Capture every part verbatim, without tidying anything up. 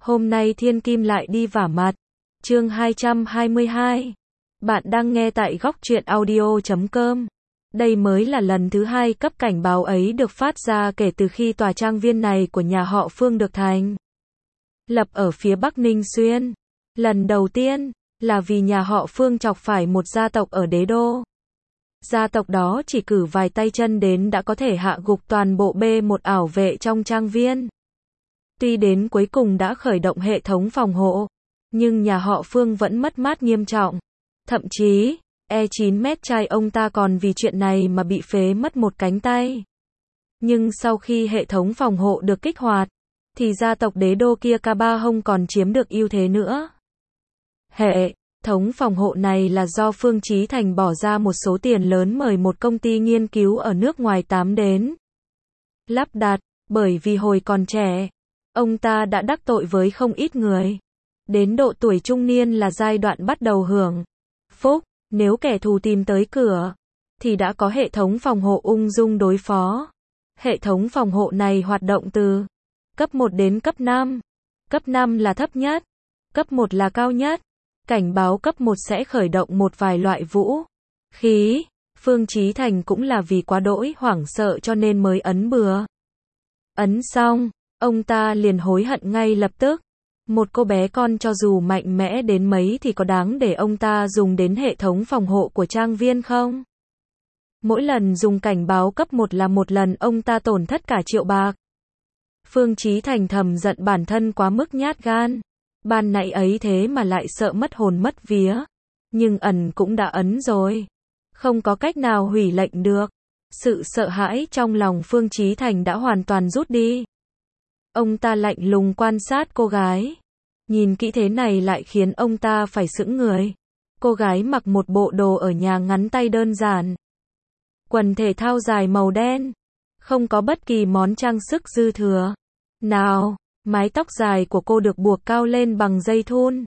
Hôm nay Thiên Kim lại đi vả mặt. Chương hai trăm hai mươi hai. Bạn đang nghe tại góc truyện audio chấm com. Đây mới là lần thứ hai cấp cảnh báo ấy được phát ra kể từ khi tòa trang viên này của nhà họ Phương được thành lập ở phía Bắc Ninh Xuyên. Lần đầu tiên là vì nhà họ Phương chọc phải một gia tộc ở đế đô. Gia tộc đó chỉ cử vài tay chân đến đã có thể hạ gục toàn bộ bê một ảo vệ trong trang viên. Tuy đến cuối cùng đã khởi động hệ thống phòng hộ, nhưng nhà họ Phương vẫn mất mát nghiêm trọng. Thậm chí, e chín mét trai ông ta còn vì chuyện này mà bị phế mất một cánh tay. Nhưng sau khi hệ thống phòng hộ được kích hoạt, thì gia tộc đế đô kia ca ba không còn chiếm được ưu thế nữa. Hệ thống phòng hộ này là do Phương Chí Thành bỏ ra một số tiền lớn mời một công ty nghiên cứu ở nước ngoài tám đến lắp đặt, bởi vì hồi còn trẻ, ông ta đã đắc tội với không ít người. Đến độ tuổi trung niên là giai đoạn bắt đầu hưởng phúc, nếu kẻ thù tìm tới cửa, thì đã có hệ thống phòng hộ ung dung đối phó. Hệ thống phòng hộ này hoạt động từ cấp một đến cấp năm. Cấp năm là thấp nhất, cấp một là cao nhất. Cảnh báo cấp một sẽ khởi động một vài loại vũ khí. Phương Chí Thành cũng là vì quá đỗi hoảng sợ cho nên mới ấn bừa. Ấn xong, ông ta liền hối hận ngay lập tức. Một cô bé con cho dù mạnh mẽ đến mấy thì có đáng để ông ta dùng đến hệ thống phòng hộ của trang viên không? Mỗi lần dùng cảnh báo cấp một là một lần ông ta tổn thất cả triệu bạc. Phương Chí Thành thầm giận bản thân quá mức nhát gan. Ban nãy ấy thế mà lại sợ mất hồn mất vía. Nhưng ẩn cũng đã ấn rồi. Không có cách nào hủy lệnh được. Sự sợ hãi trong lòng Phương Chí Thành đã hoàn toàn rút đi. Ông ta lạnh lùng quan sát cô gái. Nhìn kỹ thế này lại khiến ông ta phải sững người. Cô gái mặc một bộ đồ ở nhà ngắn tay đơn giản. Quần thể thao dài màu đen. Không có bất kỳ món trang sức dư thừa nào. Mái tóc dài của cô được buộc cao lên bằng dây thun,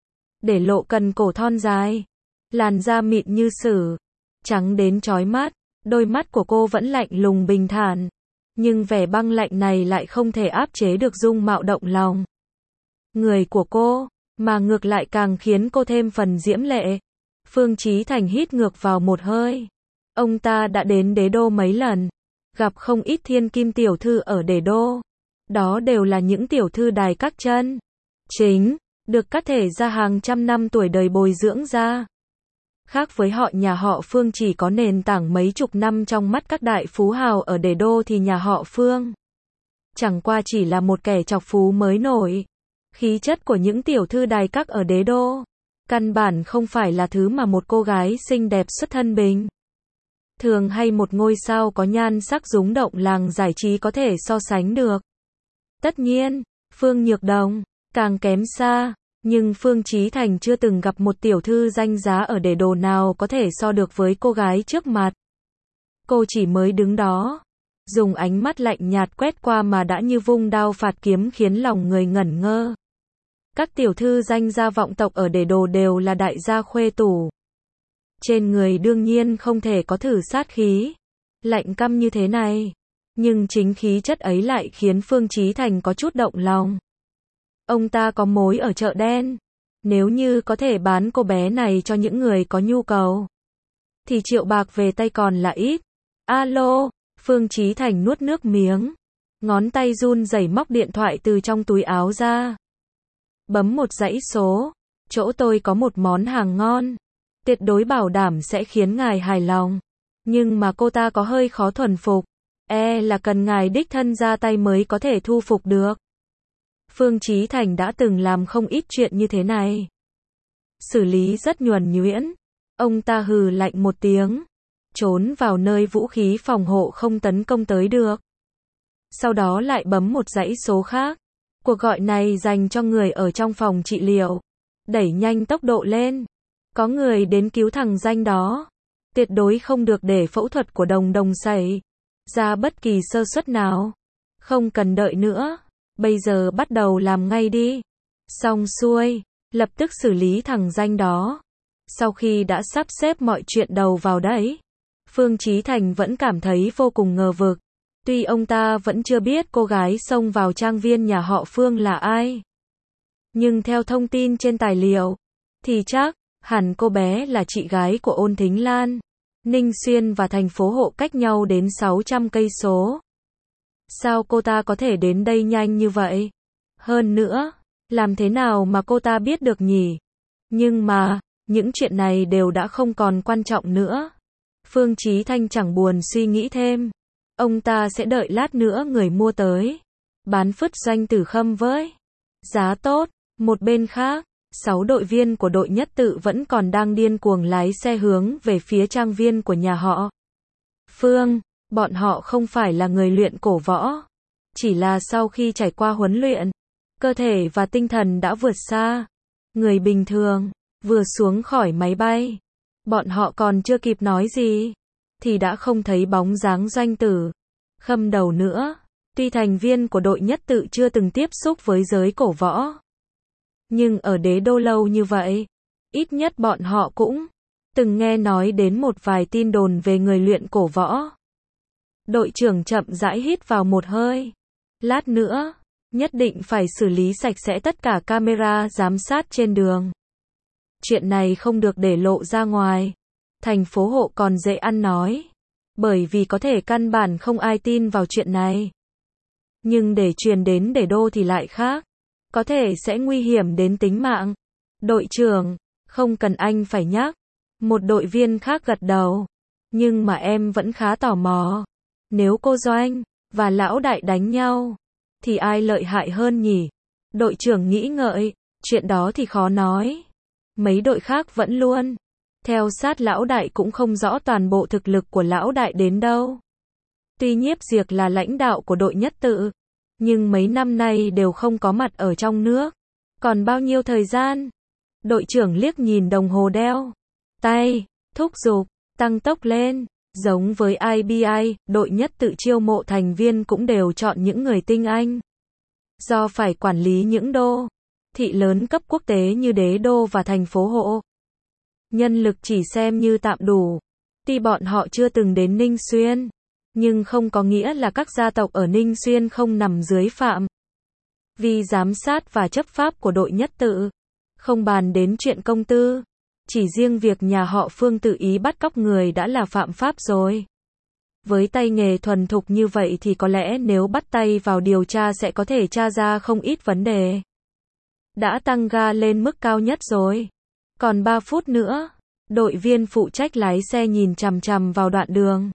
để lộ cần cổ thon dài. Làn da mịn như sứ, trắng đến chói mắt. Đôi mắt của cô vẫn lạnh lùng bình thản. Nhưng vẻ băng lạnh này lại không thể áp chế được dung mạo động lòng người của cô, mà ngược lại càng khiến cô thêm phần diễm lệ. Phương Chí Thành hít ngược vào một hơi. Ông ta đã đến đế đô mấy lần, gặp không ít thiên kim tiểu thư ở đế đô. Đó đều là những tiểu thư đài các chân chính, được các thể gia hàng trăm năm tuổi đời bồi dưỡng ra. Khác với họ nhà họ Phương chỉ có nền tảng mấy chục năm trong mắt các đại phú hào ở đế đô thì nhà họ Phương chẳng qua chỉ là một kẻ chọc phú mới nổi. Khí chất của những tiểu thư đài các ở đế đô căn bản không phải là thứ mà một cô gái xinh đẹp xuất thân bình thường hay một ngôi sao có nhan sắc rúng động làng giải trí có thể so sánh được. Tất nhiên, Phương Nhược Đồng càng kém xa, nhưng Phương Chí Thành chưa từng gặp một tiểu thư danh giá ở đế đô nào có thể so được với cô gái trước mặt. Cô chỉ mới đứng đó, dùng ánh mắt lạnh nhạt quét qua mà đã như vung đao phạt kiếm khiến lòng người ngẩn ngơ. Các tiểu thư danh gia vọng tộc ở đế đô đều là đại gia khuê tủ. Trên người đương nhiên không thể có thử sát khí lạnh căm như thế này. Nhưng chính khí chất ấy lại khiến Phương Chí Thành có chút động lòng. Ông ta có mối ở chợ đen. Nếu như có thể bán cô bé này cho những người có nhu cầu, thì triệu bạc về tay còn là ít. Alo, Phương Chí Thành nuốt nước miếng. Ngón tay run rẩy móc điện thoại từ trong túi áo ra. Bấm một dãy số. Chỗ tôi có một món hàng ngon. Tuyệt đối bảo đảm sẽ khiến ngài hài lòng. Nhưng mà cô ta có hơi khó thuần phục. E là cần ngài đích thân ra tay mới có thể thu phục được. Phương Chí Thành đã từng làm không ít chuyện như thế này. Xử lý rất nhuần nhuyễn. Ông ta hừ lạnh một tiếng. Trốn vào nơi vũ khí phòng hộ không tấn công tới được. Sau đó lại bấm một dãy số khác. Cuộc gọi này dành cho người ở trong phòng trị liệu. Đẩy nhanh tốc độ lên. Có người đến cứu thằng danh đó. Tuyệt đối không được để phẫu thuật của đồng đồng xảy ra bất kỳ sơ suất nào. Không cần đợi nữa. Bây giờ bắt đầu làm ngay đi. Xong xuôi. Lập tức xử lý thằng danh đó. Sau khi đã sắp xếp mọi chuyện đầu vào đấy, Phương Chí Thành vẫn cảm thấy vô cùng ngờ vực. Tuy ông ta vẫn chưa biết cô gái xông vào trang viên nhà họ Phương là ai, Nhưng theo thông tin trên tài liệu, thì chắc hẳn cô bé là chị gái của Ôn Thính Lan. Ninh Xuyên và thành phố Hộ cách nhau đến sáu trăm cây số. Sao cô ta có thể đến đây nhanh như vậy? Hơn nữa, làm thế nào mà cô ta biết được nhỉ? Nhưng mà, những chuyện này đều đã không còn quan trọng nữa. Phương Chí Thanh chẳng buồn suy nghĩ thêm. Ông ta sẽ đợi lát nữa người mua tới. Bán phứt Doanh Tử Khâm với giá tốt. Một bên khác, sáu đội viên của đội nhất tự vẫn còn đang điên cuồng lái xe hướng về phía trang viên của nhà họ Phương. Bọn họ không phải là người luyện cổ võ. Chỉ là sau khi trải qua huấn luyện, cơ thể và tinh thần đã vượt xa người bình thường. Vừa xuống khỏi máy bay, bọn họ còn chưa kịp nói gì, thì đã không thấy bóng dáng Doanh Tử Khâm đầu nữa. Tuy thành viên của đội nhất tự chưa từng tiếp xúc với giới cổ võ, nhưng ở đế đô lâu như vậy, ít nhất bọn họ cũng từng nghe nói đến một vài tin đồn về người luyện cổ võ. Đội trưởng chậm rãi hít vào một hơi. Lát nữa, nhất định phải xử lý sạch sẽ tất cả camera giám sát trên đường. Chuyện này không được để lộ ra ngoài. Thành phố Hộ còn dễ ăn nói, bởi vì có thể căn bản không ai tin vào chuyện này. Nhưng để truyền đến đế đô thì lại khác. Có thể sẽ nguy hiểm đến tính mạng. Đội trưởng, không cần anh phải nhắc. Một đội viên khác gật đầu. Nhưng mà em vẫn khá tò mò. Nếu cô Doanh và lão đại đánh nhau, thì ai lợi hại hơn nhỉ? Đội trưởng nghĩ ngợi, chuyện đó thì khó nói. Mấy đội khác vẫn luôn theo sát lão đại, cũng không rõ toàn bộ thực lực của lão đại đến đâu. Tuy Nhiếp Diệc là lãnh đạo của đội nhất tự, nhưng mấy năm nay đều không có mặt ở trong nước. Còn bao nhiêu thời gian? Đội trưởng liếc nhìn đồng hồ đeo tay, thúc giục, tăng tốc lên. Giống với i bê i, đội nhất tự chiêu mộ thành viên cũng đều chọn những người tinh anh. Do phải quản lý những đô thị lớn cấp quốc tế như đế đô và thành phố Hộ, nhân lực chỉ xem như tạm đủ. Tuy bọn họ chưa từng đến Ninh Xuyên, nhưng không có nghĩa là các gia tộc ở Ninh Xuyên không nằm dưới phạm vi giám sát và chấp pháp của đội nhất tự. Không bàn đến chuyện công tư, chỉ riêng việc nhà họ Phương tự ý bắt cóc người đã là phạm pháp rồi. Với tay nghề thuần thục như vậy thì có lẽ nếu bắt tay vào điều tra sẽ có thể tra ra không ít vấn đề. Đã tăng ga lên mức cao nhất rồi. Còn ba phút nữa, đội viên phụ trách lái xe nhìn chằm chằm vào đoạn đường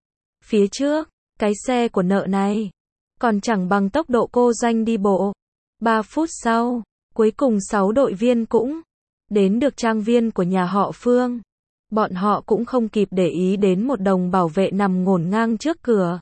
phía trước. Cái xe của nợ này còn chẳng bằng tốc độ cô Doanh đi bộ. Ba phút sau, cuối cùng sáu đội viên cũng đến được trang viên của nhà họ Phương. Bọn họ cũng không kịp để ý đến một đồng bảo vệ nằm ngổn ngang trước cửa.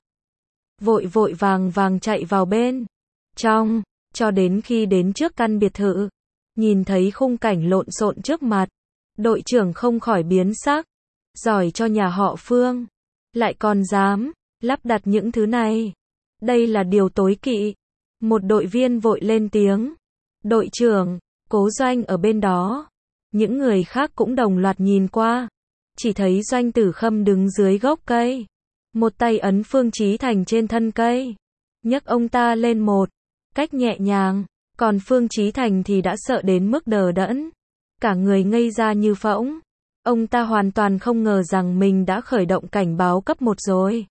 Vội vội vàng vàng chạy vào bên trong, cho đến khi đến trước căn biệt thự, nhìn thấy khung cảnh lộn xộn trước mặt, đội trưởng không khỏi biến sắc. Giỏi cho nhà họ Phương, lại còn dám lắp đặt những thứ này. Đây là điều tối kỵ. Một đội viên vội lên tiếng. Đội trưởng, Cố Doanh ở bên đó. Những người khác cũng đồng loạt nhìn qua. Chỉ thấy Doanh Tử Khâm đứng dưới gốc cây. Một tay ấn Phương Chí Thành trên thân cây. Nhấc ông ta lên một cách nhẹ nhàng. Còn Phương Chí Thành thì đã sợ đến mức đờ đẫn. Cả người ngây ra như phỗng. Ông ta hoàn toàn không ngờ rằng mình đã khởi động cảnh báo cấp một rồi.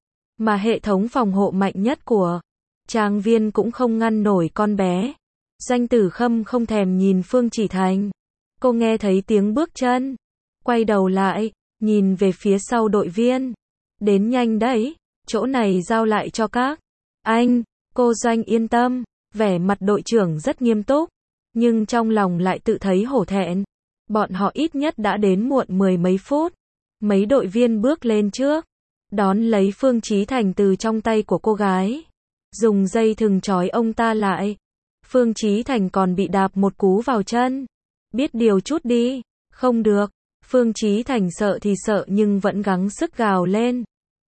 Mà hệ thống phòng hộ mạnh nhất của trang viên cũng không ngăn nổi con bé. Doanh Tử Khâm không thèm nhìn Phương Chí Thành. Cô nghe thấy tiếng bước chân. Quay đầu lại, nhìn về phía sau đội viên. Đến nhanh đấy, chỗ này giao lại cho các anh. Cô Doanh yên tâm. Vẻ mặt đội trưởng rất nghiêm túc, nhưng trong lòng lại tự thấy hổ thẹn. Bọn họ ít nhất đã đến muộn mười mấy phút. Mấy đội viên bước lên trước, đón lấy Phương Chí Thành từ trong tay của cô gái, dùng dây thừng trói ông ta lại. Phương Chí Thành còn bị đạp một cú vào chân. Biết điều chút đi. Không được. Phương Chí Thành sợ thì sợ nhưng vẫn gắng sức gào lên.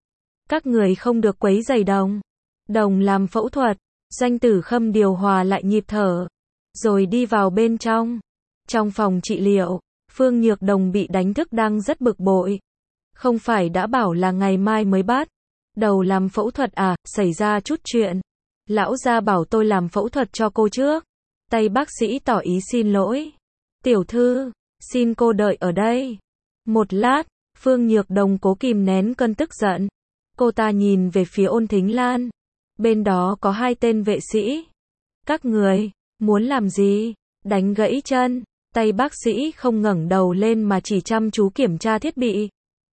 Các người không được quấy rầy đồng. Đồng làm phẫu thuật. Doanh Tử Khâm điều hòa lại nhịp thở, rồi đi vào bên trong. Trong phòng trị liệu, Phương Nhược Đồng bị đánh thức đang rất bực bội. Không phải đã bảo là ngày mai mới bắt đầu làm phẫu thuật à, xảy ra chút chuyện. Lão gia bảo tôi làm phẫu thuật cho cô trước. Tay bác sĩ tỏ ý xin lỗi. Tiểu thư, xin cô đợi ở đây. Một lát, Phương Nhược Đồng cố kìm nén cơn tức giận. Cô ta nhìn về phía Ôn Thính Lan. Bên đó có hai tên vệ sĩ. Các người, muốn làm gì? Đánh gãy chân. Tay bác sĩ không ngẩng đầu lên mà chỉ chăm chú kiểm tra thiết bị.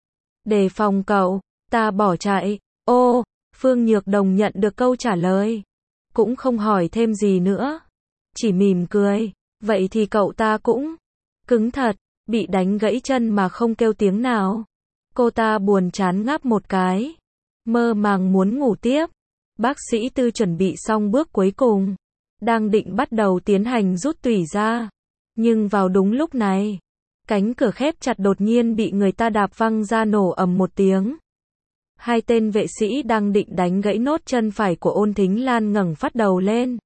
Đề phòng cậu, ta bỏ chạy. Ô, Phương Nhược Đồng nhận được câu trả lời. Cũng không hỏi thêm gì nữa. Chỉ mỉm cười. Vậy thì cậu ta cũng cứng thật, bị đánh gãy chân mà không kêu tiếng nào. Cô ta buồn chán ngáp một cái. Mơ màng muốn ngủ tiếp. Bác sĩ Tư chuẩn bị xong bước cuối cùng. Đang định bắt đầu tiến hành rút tủy ra. Nhưng vào đúng lúc này, cánh cửa khép chặt đột nhiên bị người ta đạp văng ra nổ ầm một tiếng. Hai tên vệ sĩ đang định đánh gãy nốt chân phải của Ôn Thính Lan ngẩng phát đầu lên.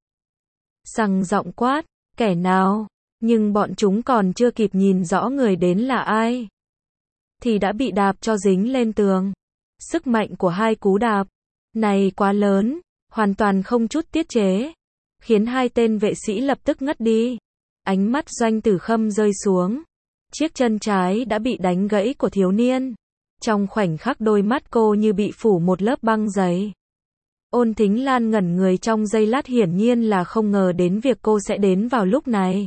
Sằng giọng quát, kẻ nào? Nhưng bọn chúng còn chưa kịp nhìn rõ người đến là ai, thì đã bị đạp cho dính lên tường. Sức mạnh của hai cú đạp này quá lớn, hoàn toàn không chút tiết chế, khiến hai tên vệ sĩ lập tức ngất đi. Ánh mắt Doanh Tử Khâm rơi xuống. Chiếc chân trái đã bị đánh gãy của thiếu niên. Trong khoảnh khắc đôi mắt cô như bị phủ một lớp băng dày. Ôn Thính Lan ngẩn người trong giây lát, hiển nhiên là không ngờ đến việc cô sẽ đến vào lúc này.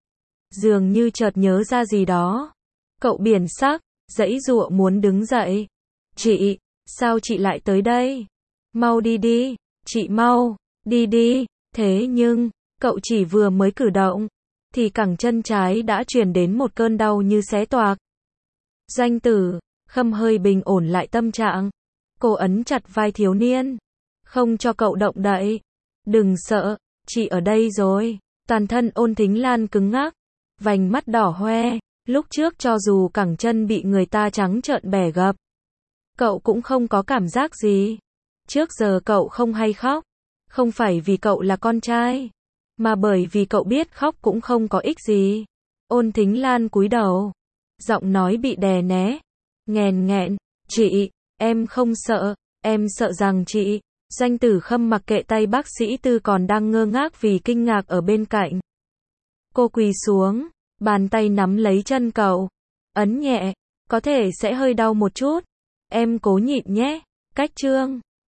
Dường như chợt nhớ ra gì đó. Cậu biển sắc, giãy giụa muốn đứng dậy. Chị, sao chị lại tới đây? Mau đi đi, chị mau, đi đi. Thế nhưng, cậu chỉ vừa mới cử động, thì cẳng chân trái đã truyền đến một cơn đau như xé toạc. Doanh Tử Khâm hơi bình ổn lại tâm trạng. Cô ấn chặt vai thiếu niên, không cho cậu động đậy. Đừng sợ, chị ở đây rồi. Toàn thân Ôn Thính Lan cứng ngắc, vành mắt đỏ hoe. Lúc trước cho dù cẳng chân bị người ta trắng trợn bẻ gập, cậu cũng không có cảm giác gì. Trước giờ cậu không hay khóc, không phải vì cậu là con trai, mà bởi vì cậu biết khóc cũng không có ích gì. Ôn Thính Lan cúi đầu, giọng nói bị đè né, nghèn nghẹn, chị, em không sợ, em sợ rằng chị. Doanh Tử Khâm mặc kệ tay bác sĩ Tư còn đang ngơ ngác vì kinh ngạc ở bên cạnh. Cô quỳ xuống, bàn tay nắm lấy chân cậu, ấn nhẹ, có thể sẽ hơi đau một chút, em cố nhịn nhé. Cách chương